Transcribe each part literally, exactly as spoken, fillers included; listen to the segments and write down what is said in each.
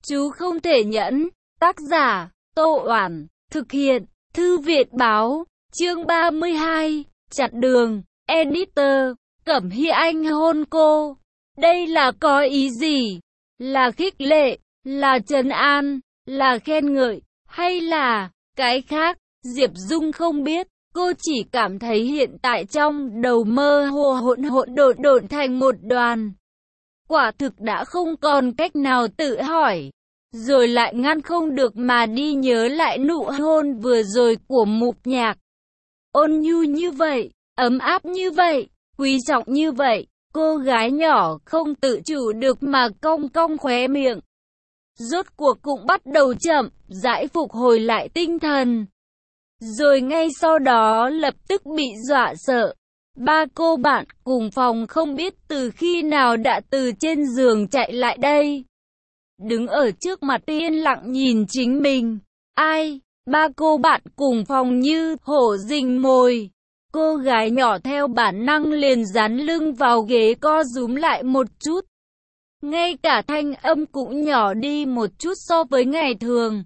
Chú không thể nhẫn. Tác giả, Tô Oản. Thực hiện, Thư viện Báo. Chương ba mươi hai. Chặn đường. Editor, Cẩm Hy Anh hôn cô. Đây là có ý gì? Là khích lệ, là trấn an, là khen ngợi, hay là cái khác? Diệp Dung không biết. Cô chỉ cảm thấy hiện tại trong đầu mơ hồ hỗn hỗn độn độn thành một đoàn. Quả thực đã không còn cách nào tự hỏi. Rồi lại ngăn không được mà đi nhớ lại nụ hôn vừa rồi của Mục Nhạc. Ôn nhu như vậy, ấm áp như vậy, quý trọng như vậy. Cô gái nhỏ không tự chủ được mà cong cong khóe miệng. Rốt cuộc cũng bắt đầu chậm rãi phục hồi lại tinh thần. Rồi ngay sau đó lập tức bị dọa sợ. Ba cô bạn cùng phòng không biết từ khi nào đã từ trên giường chạy lại đây. Đứng ở trước mặt yên lặng nhìn chính mình. Ai? Ba cô bạn cùng phòng như hổ rình mồi. Cô gái nhỏ theo bản năng liền dán lưng vào ghế co rúm lại một chút. Ngay cả thanh âm cũng nhỏ đi một chút so với ngày thường.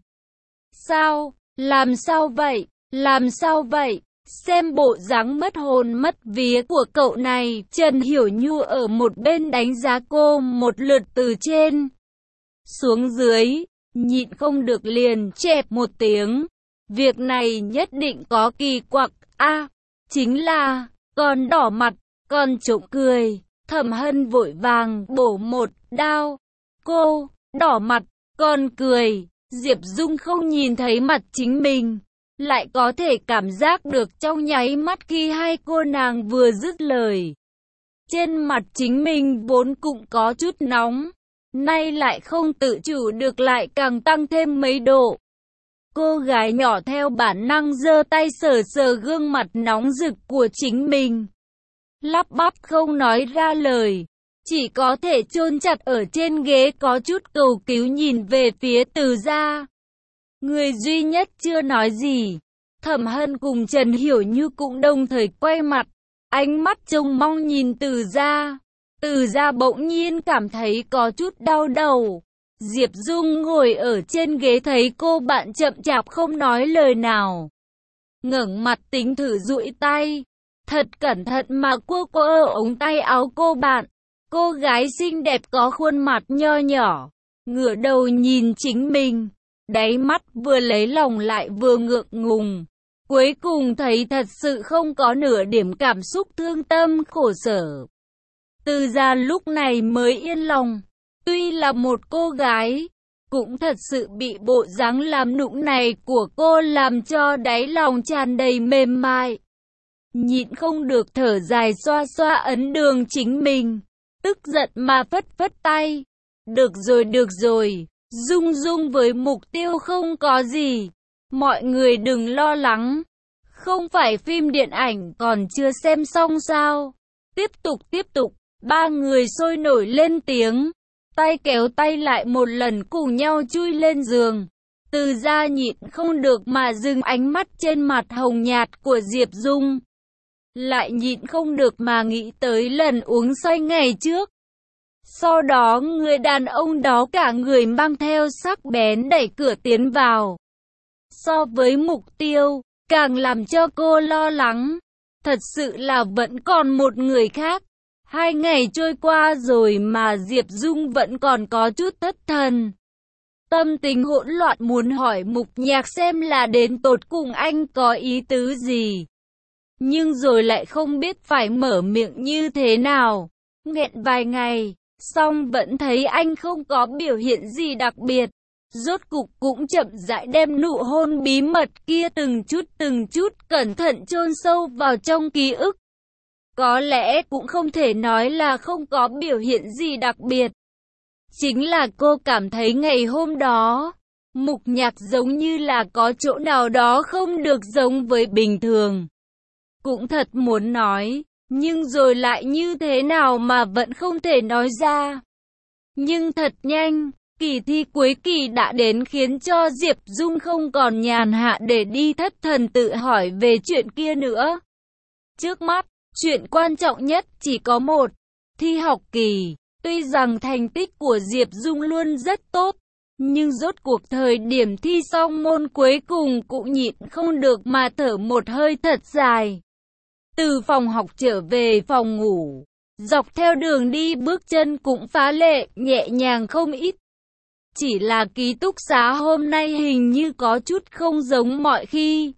Sao? Làm sao vậy? Làm sao vậy? Xem bộ dáng mất hồn mất vía của cậu này, Trần Hiểu Nhu ở một bên đánh giá cô một lượt từ trên xuống dưới, nhịn không được liền chẹp một tiếng. Việc này nhất định có kỳ quặc, a à, chính là, còn đỏ mặt, còn trộm cười. Thẩm Hân vội vàng bổ một đao. Cô, đỏ mặt, còn cười. Diệp Dung không nhìn thấy mặt chính mình, lại có thể cảm giác được trong nháy mắt khi hai cô nàng vừa dứt lời. Trên mặt chính mình vốn cũng có chút nóng, nay lại không tự chủ được lại càng tăng thêm mấy độ. Cô gái nhỏ theo bản năng giơ tay sờ sờ gương mặt nóng rực của chính mình. Lắp bắp không nói ra lời, chỉ có thể chôn chặt ở trên ghế có chút cầu cứu nhìn về phía Từ Gia. Người duy nhất chưa nói gì. Thẩm Hân cùng Trần Hiểu Như cũng đồng thời quay mặt, ánh mắt trông mong nhìn Từ Gia. Từ Gia bỗng nhiên cảm thấy có chút đau đầu. Diệp Dung ngồi ở trên ghế thấy cô bạn chậm chạp không nói lời nào, ngẩng mặt tính thử duỗi tay, thật cẩn thận mà cô cô ở ống tay áo cô bạn. Cô gái xinh đẹp có khuôn mặt nho nhỏ, ngửa đầu nhìn chính mình, đáy mắt vừa lấy lòng lại vừa ngượng ngùng. Cuối cùng thấy thật sự không có nửa điểm cảm xúc thương tâm khổ sở. Từ Gia lúc này mới yên lòng. Tuy là một cô gái, cũng thật sự bị bộ dáng làm nũng này của cô làm cho đáy lòng tràn đầy mềm mại. Nhịn không được thở dài xoa xoa ấn đường chính mình, tức giận mà phất phất tay. Được rồi được rồi, Dung Dung với Mục Tiêu không có gì. Mọi người đừng lo lắng. Không phải phim điện ảnh còn chưa xem xong sao? Tiếp tục tiếp tục, ba người sôi nổi lên tiếng. Tay kéo tay lại một lần cùng nhau chui lên giường. Từ Gia nhịn không được mà dừng ánh mắt trên mặt hồng nhạt của Diệp Dung. Lại nhịn không được mà nghĩ tới lần uống say ngày trước. Sau đó người đàn ông đó cả người mang theo sắc bén đẩy cửa tiến vào. So với Mục Tiêu, càng làm cho cô lo lắng. Thật sự là vẫn còn một người khác. Hai ngày trôi qua rồi mà Diệp Dung vẫn còn có chút thất thần. Tâm tình hỗn loạn muốn hỏi Mục Nhạc xem là đến tột cùng anh có ý tứ gì. Nhưng rồi lại không biết phải mở miệng như thế nào. Nghẹn vài ngày, xong vẫn thấy anh không có biểu hiện gì đặc biệt. Rốt cục cũng chậm rãi đem nụ hôn bí mật kia từng chút từng chút cẩn thận chôn sâu vào trong ký ức. Có lẽ cũng không thể nói là không có biểu hiện gì đặc biệt. Chính là cô cảm thấy ngày hôm đó, Mục Nhạc giống như là có chỗ nào đó không được giống với bình thường. Cũng thật muốn nói, nhưng rồi lại như thế nào mà vẫn không thể nói ra. Nhưng thật nhanh, kỳ thi cuối kỳ đã đến khiến cho Diệp Dung không còn nhàn hạ để đi thất thần tự hỏi về chuyện kia nữa. Trước mắt, chuyện quan trọng nhất chỉ có một, thi học kỳ. Tuy rằng thành tích của Diệp Dung luôn rất tốt, Nhưng rốt cuộc thời điểm thi xong môn cuối cùng cũng nhịn không được mà thở một hơi thật dài. Từ phòng học trở về phòng ngủ, dọc theo đường đi bước chân cũng phá lệ, nhẹ nhàng không ít. Chỉ là ký túc xá hôm nay hình như có chút không giống mọi khi.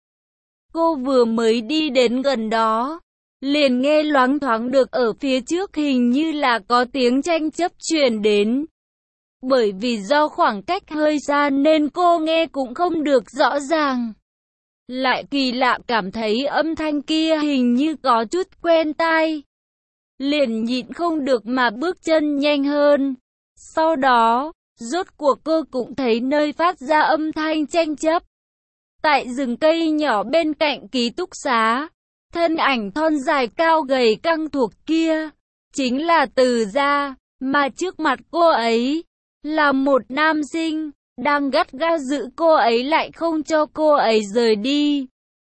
Cô vừa mới đi đến gần đó, liền nghe loáng thoáng được ở phía trước hình như là có tiếng tranh chấp truyền đến. Bởi vì do khoảng cách hơi xa nên cô nghe cũng không được rõ ràng. Lại kỳ lạ cảm thấy âm thanh kia hình như có chút quen tai. Liền nhịn không được mà bước chân nhanh hơn. Sau đó, rốt cuộc cô cũng thấy nơi phát ra âm thanh tranh chấp. Tại rừng cây nhỏ bên cạnh ký túc xá, thân ảnh thon dài cao gầy căng thuộc kia, chính là Từ Gia, mà trước mặt cô ấy là một nam sinh, đang gắt gao giữ cô ấy lại không cho cô ấy rời đi.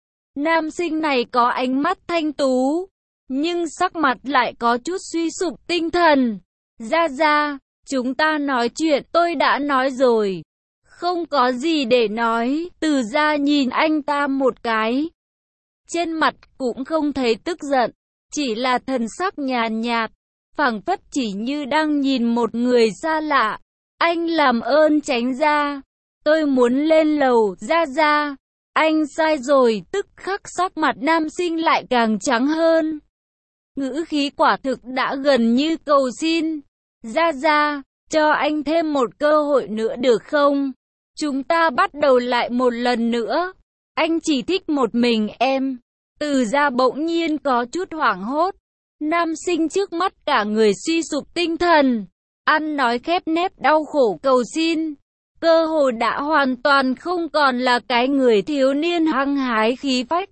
Nam sinh này có ánh mắt thanh tú, nhưng sắc mặt lại có chút suy sụp tinh thần. Gia Gia, chúng ta nói chuyện, tôi đã nói rồi. Không có gì để nói. Từ Gia nhìn anh ta một cái. Trên mặt cũng không thấy tức giận, chỉ là thần sắc nhàn nhạt, phảng phất chỉ như đang nhìn một người xa lạ. Anh làm ơn tránh ra, tôi muốn lên lầu. Gia Gia, anh sai rồi. Tức khắc sắc mặt nam sinh lại càng trắng hơn. Ngữ khí quả thực đã gần như cầu xin. Gia Gia, cho anh thêm một cơ hội nữa được không? Chúng ta bắt đầu lại một lần nữa. Anh chỉ thích một mình em. Từ Gia bỗng nhiên có chút hoảng hốt. Nam sinh trước mắt cả người suy sụp tinh thần, ăn nói khép nép đau khổ cầu xin. Cơ hồ đã hoàn toàn không còn là cái người thiếu niên hăng hái khí phách,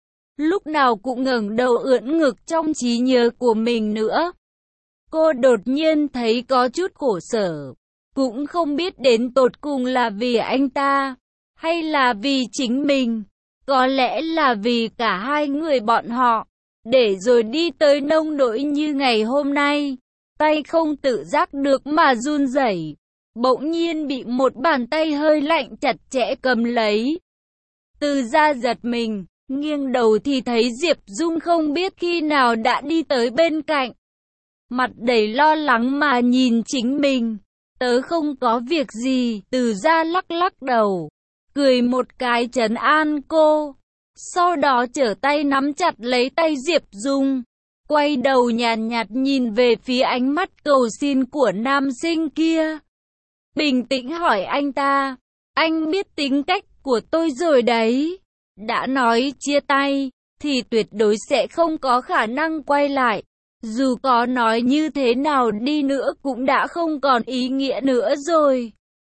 lúc nào cũng ngẩng đầu ưỡn ngực trong trí nhớ của mình nữa. Cô đột nhiên thấy có chút khổ sở, cũng không biết đến tột cùng là vì anh ta, hay là vì chính mình. Có lẽ là vì cả hai người bọn họ, để rồi đi tới nông nỗi như ngày hôm nay. Tay không tự giác được mà run rẩy, bỗng nhiên bị một bàn tay hơi lạnh chặt chẽ cầm lấy. Từ Gia giật mình, nghiêng đầu thì thấy Diệp Dung không biết khi nào đã đi tới bên cạnh. Mặt đầy lo lắng mà nhìn chính mình. Tớ không có việc gì. Từ Gia lắc lắc đầu, cười một cái trấn an cô. Sau đó trở tay nắm chặt lấy tay Diệp Dung, quay đầu nhàn nhạt, nhạt nhìn về phía ánh mắt cầu xin của nam sinh kia. Bình tĩnh hỏi anh ta, anh biết tính cách của tôi rồi đấy. Đã nói chia tay, thì tuyệt đối sẽ không có khả năng quay lại. Dù có nói như thế nào đi nữa cũng đã không còn ý nghĩa nữa rồi.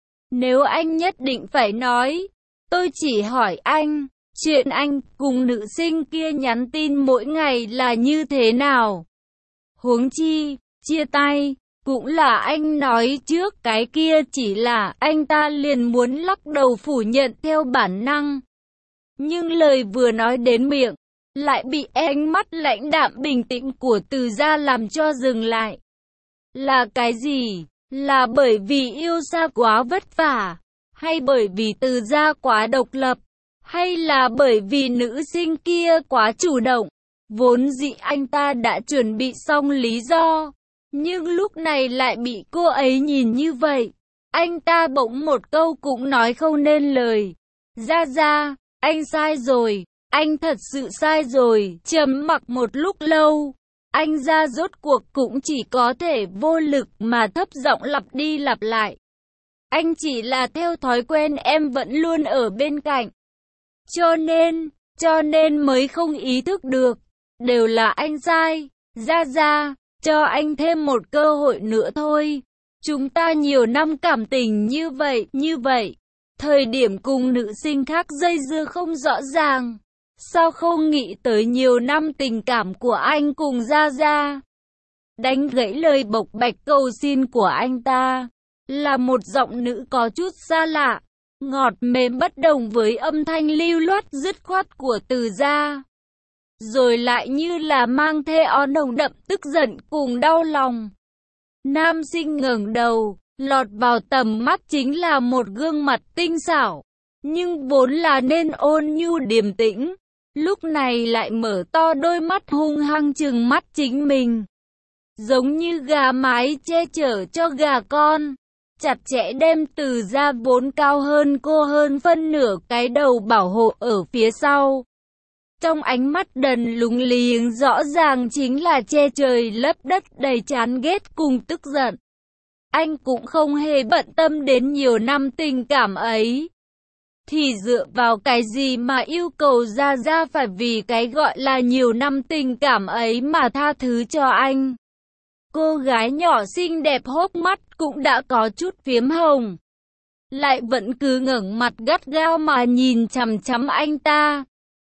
Nếu anh nhất định phải nói, tôi chỉ hỏi anh, chuyện anh cùng nữ sinh kia nhắn tin mỗi ngày là như thế nào? Huống chi, chia tay, cũng là anh nói trước, cái kia chỉ là anh ta liền muốn lắc đầu phủ nhận theo bản năng. Nhưng lời vừa nói đến miệng, lại bị ánh mắt lãnh đạm bình tĩnh của Từ Gia làm cho dừng lại. Là cái gì? Là bởi vì yêu xa quá vất vả? Hay bởi vì Từ Gia quá độc lập? Hay là bởi vì nữ sinh kia quá chủ động? Vốn dĩ anh ta đã chuẩn bị xong lý do, nhưng lúc này lại bị cô ấy nhìn như vậy. Anh ta bỗng một câu cũng nói không nên lời. Gia Gia, anh sai rồi, anh thật sự sai rồi. Trầm mặc một lúc lâu, anh Gia rốt cuộc cũng chỉ có thể vô lực mà thấp giọng lặp đi lặp lại. Anh chỉ là theo thói quen em vẫn luôn ở bên cạnh. Cho nên, cho nên mới không ý thức được, đều là anh sai. Gia Gia, cho anh thêm một cơ hội nữa thôi. Chúng ta nhiều năm cảm tình như vậy, như vậy. Thời điểm cùng nữ sinh khác dây dưa không rõ ràng. Sao không nghĩ tới nhiều năm tình cảm của anh cùng Gia Gia? Đánh gãy lời bộc bạch cầu xin của anh ta, là một giọng nữ có chút xa lạ, ngọt mềm bất đồng với âm thanh lưu loát dứt khoát của Từ Gia. Rồi lại như là mang theo nồng đậm tức giận cùng đau lòng. Nam sinh ngẩng đầu, Lọt vào tầm mắt chính là một gương mặt tinh xảo, nhưng vốn là nên ôn nhu điềm tĩnh, lúc này lại mở to đôi mắt hung hăng trừng mắt chính mình. Giống như gà mái che chở cho gà con, chặt chẽ đem Từ Gia vốn cao hơn cô hơn phân nửa cái đầu bảo hộ ở phía sau. Trong ánh mắt đần lúng liếng rõ ràng chính là che trời lấp đất đầy chán ghét cùng tức giận. Anh cũng không hề bận tâm đến nhiều năm tình cảm ấy. Thì dựa vào cái gì mà yêu cầu Gia Gia phải vì cái gọi là nhiều năm tình cảm ấy mà tha thứ cho anh. Cô gái nhỏ xinh đẹp hốc mắt cũng đã có chút phiếm hồng, lại vẫn cứ ngẩng mặt gắt gao mà nhìn chằm chằm anh ta.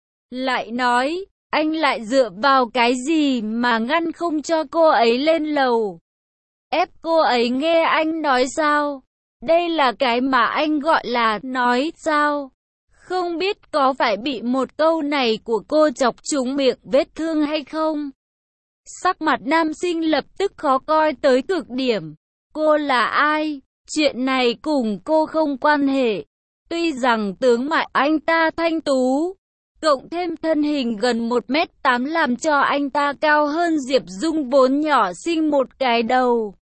Lại nói, anh lại dựa vào cái gì mà ngăn không cho cô ấy lên lầu? Ép cô ấy nghe anh nói sao? Đây là cái mà anh gọi là nói sao? Không biết có phải bị một câu này của cô chọc trúng miệng vết thương hay không? Sắc mặt nam sinh lập tức khó coi tới cực điểm. Cô là ai? Chuyện này cùng cô không quan hệ. Tuy rằng tướng mạo anh ta thanh tú, cộng thêm thân hình gần một mét tám làm cho anh ta cao hơn Diệp Dung vốn nhỏ xinh một cái đầu.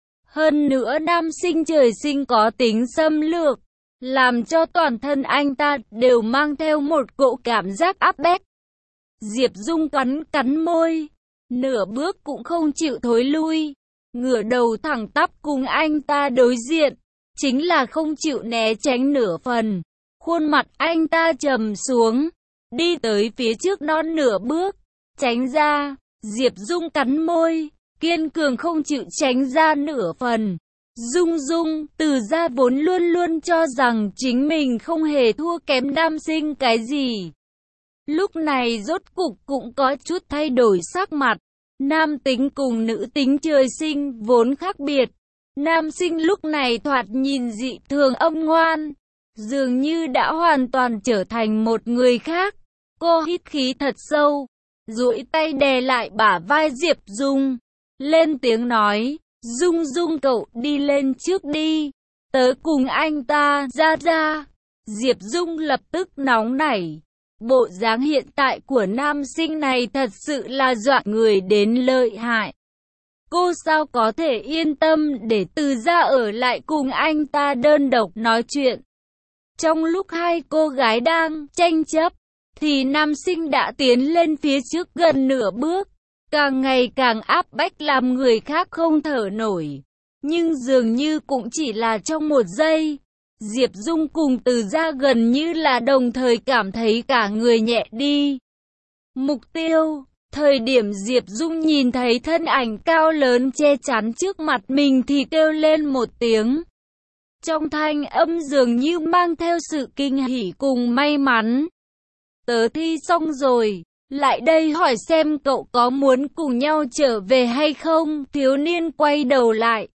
Hơn nữa nam sinh trời sinh có tính xâm lược, làm cho toàn thân anh ta đều mang theo một cỗ cảm giác áp bách. Diệp Dung cắn cắn môi, nửa bước cũng không chịu thối lui, ngửa đầu thẳng tắp cùng anh ta đối diện, chính là không chịu né tránh nửa phần. Khuôn mặt anh ta trầm xuống, đi tới phía trước non nửa bước, tránh ra. Diệp Dung cắn môi, kiên cường không chịu tránh ra nửa phần. Dung Dung, Từ Gia vốn luôn luôn cho rằng chính mình không hề thua kém nam sinh cái gì. Lúc này rốt cục cũng có chút thay đổi sắc mặt. Nam tính cùng nữ tính trời sinh vốn khác biệt. Nam sinh lúc này thoạt nhìn dị thường âm ngoan, dường như đã hoàn toàn trở thành một người khác. Cô hít khí thật sâu, duỗi tay đè lại bả vai Diệp Dung, lên tiếng nói, Dung Dung cậu đi lên trước đi, tớ cùng anh ta ra ra. Diệp Dung lập tức nóng nảy. Bộ dáng hiện tại của nam sinh này thật sự là dọa người đến lợi hại. Cô sao có thể yên tâm để Từ Gia ở lại cùng anh ta đơn độc nói chuyện. Trong lúc hai cô gái đang tranh chấp, thì nam sinh đã tiến lên phía trước gần nửa bước, càng ngày càng áp bách làm người khác không thở nổi. Nhưng dường như cũng chỉ là trong một giây, Diệp Dung cùng Từ Gia gần như là đồng thời cảm thấy cả người nhẹ đi. Mục tiêu, thời điểm Diệp Dung nhìn thấy thân ảnh cao lớn che chắn trước mặt mình thì kêu lên một tiếng. Trong thanh âm dường như mang theo sự kinh hỉ cùng may mắn. Tớ thi xong rồi, lại đây hỏi xem cậu có muốn cùng nhau trở về hay không? Thiếu niên quay đầu lại,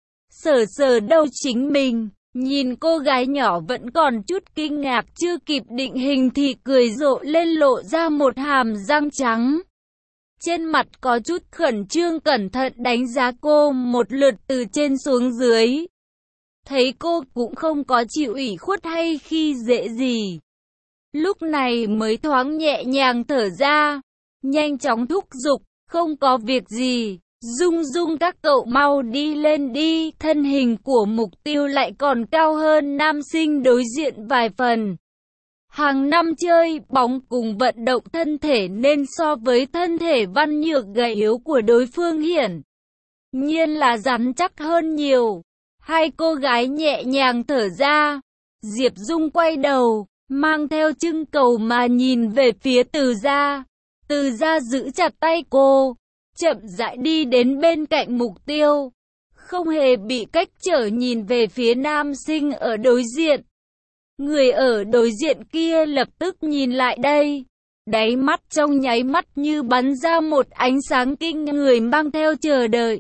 sờ sờ đầu chính mình, nhìn cô gái nhỏ vẫn còn chút kinh ngạc chưa kịp định hình thì cười rộ lên lộ ra một hàm răng trắng. Trên mặt có chút khẩn trương cẩn thận đánh giá cô một lượt từ trên xuống dưới. Thấy cô cũng không có chịu ủy khuất hay khi dễ gì. Lúc này mới thoáng nhẹ nhàng thở ra, nhanh chóng thúc giục, không có việc gì, Dung Dung các cậu mau đi lên đi. Thân hình của Mục Tiêu lại còn cao hơn nam sinh đối diện vài phần. Hàng năm chơi bóng cùng vận động thân thể nên so với thân thể văn nhược gầy yếu của đối phương hiển nhiên là rắn chắc hơn nhiều. Hai cô gái nhẹ nhàng thở ra, Diệp Dung quay đầu, mang theo trưng cầu mà nhìn về phía Từ Gia. Từ Gia giữ chặt tay cô, chậm rãi đi đến bên cạnh Mục Tiêu, không hề bị cách trở nhìn về phía nam sinh ở đối diện. Người ở đối diện kia lập tức nhìn lại đây, đáy mắt trong nháy mắt như bắn ra một ánh sáng kinh người mang theo chờ đợi.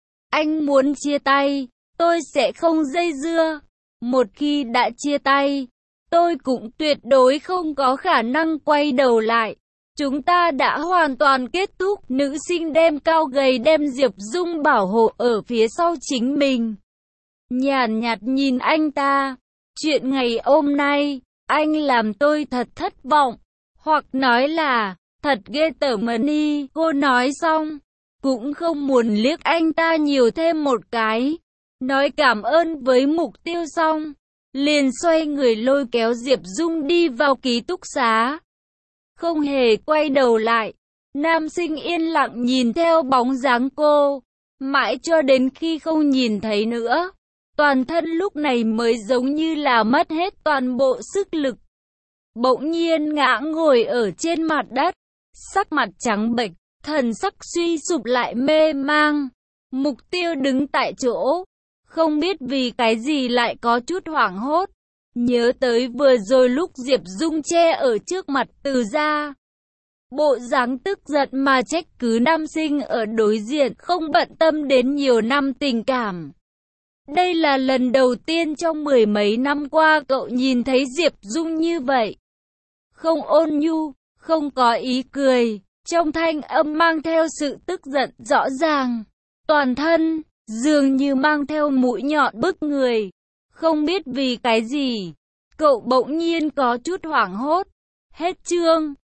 Anh muốn chia tay, tôi sẽ không dây dưa. Một khi đã chia tay, tôi cũng tuyệt đối không có khả năng quay đầu lại. Chúng ta đã hoàn toàn kết thúc. Nữ sinh đem cao gầy đem Diệp Dung bảo hộ ở phía sau chính mình. nhàn nhạt nhìn anh ta. Chuyện ngày hôm nay, anh làm tôi thật thất vọng. Hoặc nói là, thật ghê tởm đi. Cô nói xong, cũng không muốn liếc anh ta nhiều thêm một cái. Nói cảm ơn với Mục Tiêu xong, liền xoay người lôi kéo Diệp Dung đi vào ký túc xá. Không hề quay đầu lại, nam sinh yên lặng nhìn theo bóng dáng cô, mãi cho đến khi không nhìn thấy nữa. Toàn thân lúc này mới giống như là mất hết toàn bộ sức lực. Bỗng nhiên ngã ngồi ở trên mặt đất, sắc mặt trắng bệch, thần sắc suy sụp lại mê mang. Mục Tiêu đứng tại chỗ, không biết vì cái gì lại có chút hoảng hốt. Nhớ tới vừa rồi lúc Diệp Dung che ở trước mặt Từ Gia. Bộ dáng tức giận mà trách cứ nam sinh ở đối diện không bận tâm đến nhiều năm tình cảm. Đây là lần đầu tiên trong mười mấy năm qua cậu nhìn thấy Diệp Dung như vậy. Không ôn nhu, không có ý cười, trong thanh âm mang theo sự tức giận rõ ràng. Toàn thân, dường như mang theo mũi nhọn bức người. Không biết vì cái gì, cậu bỗng nhiên có chút hoảng hốt. Hết chương.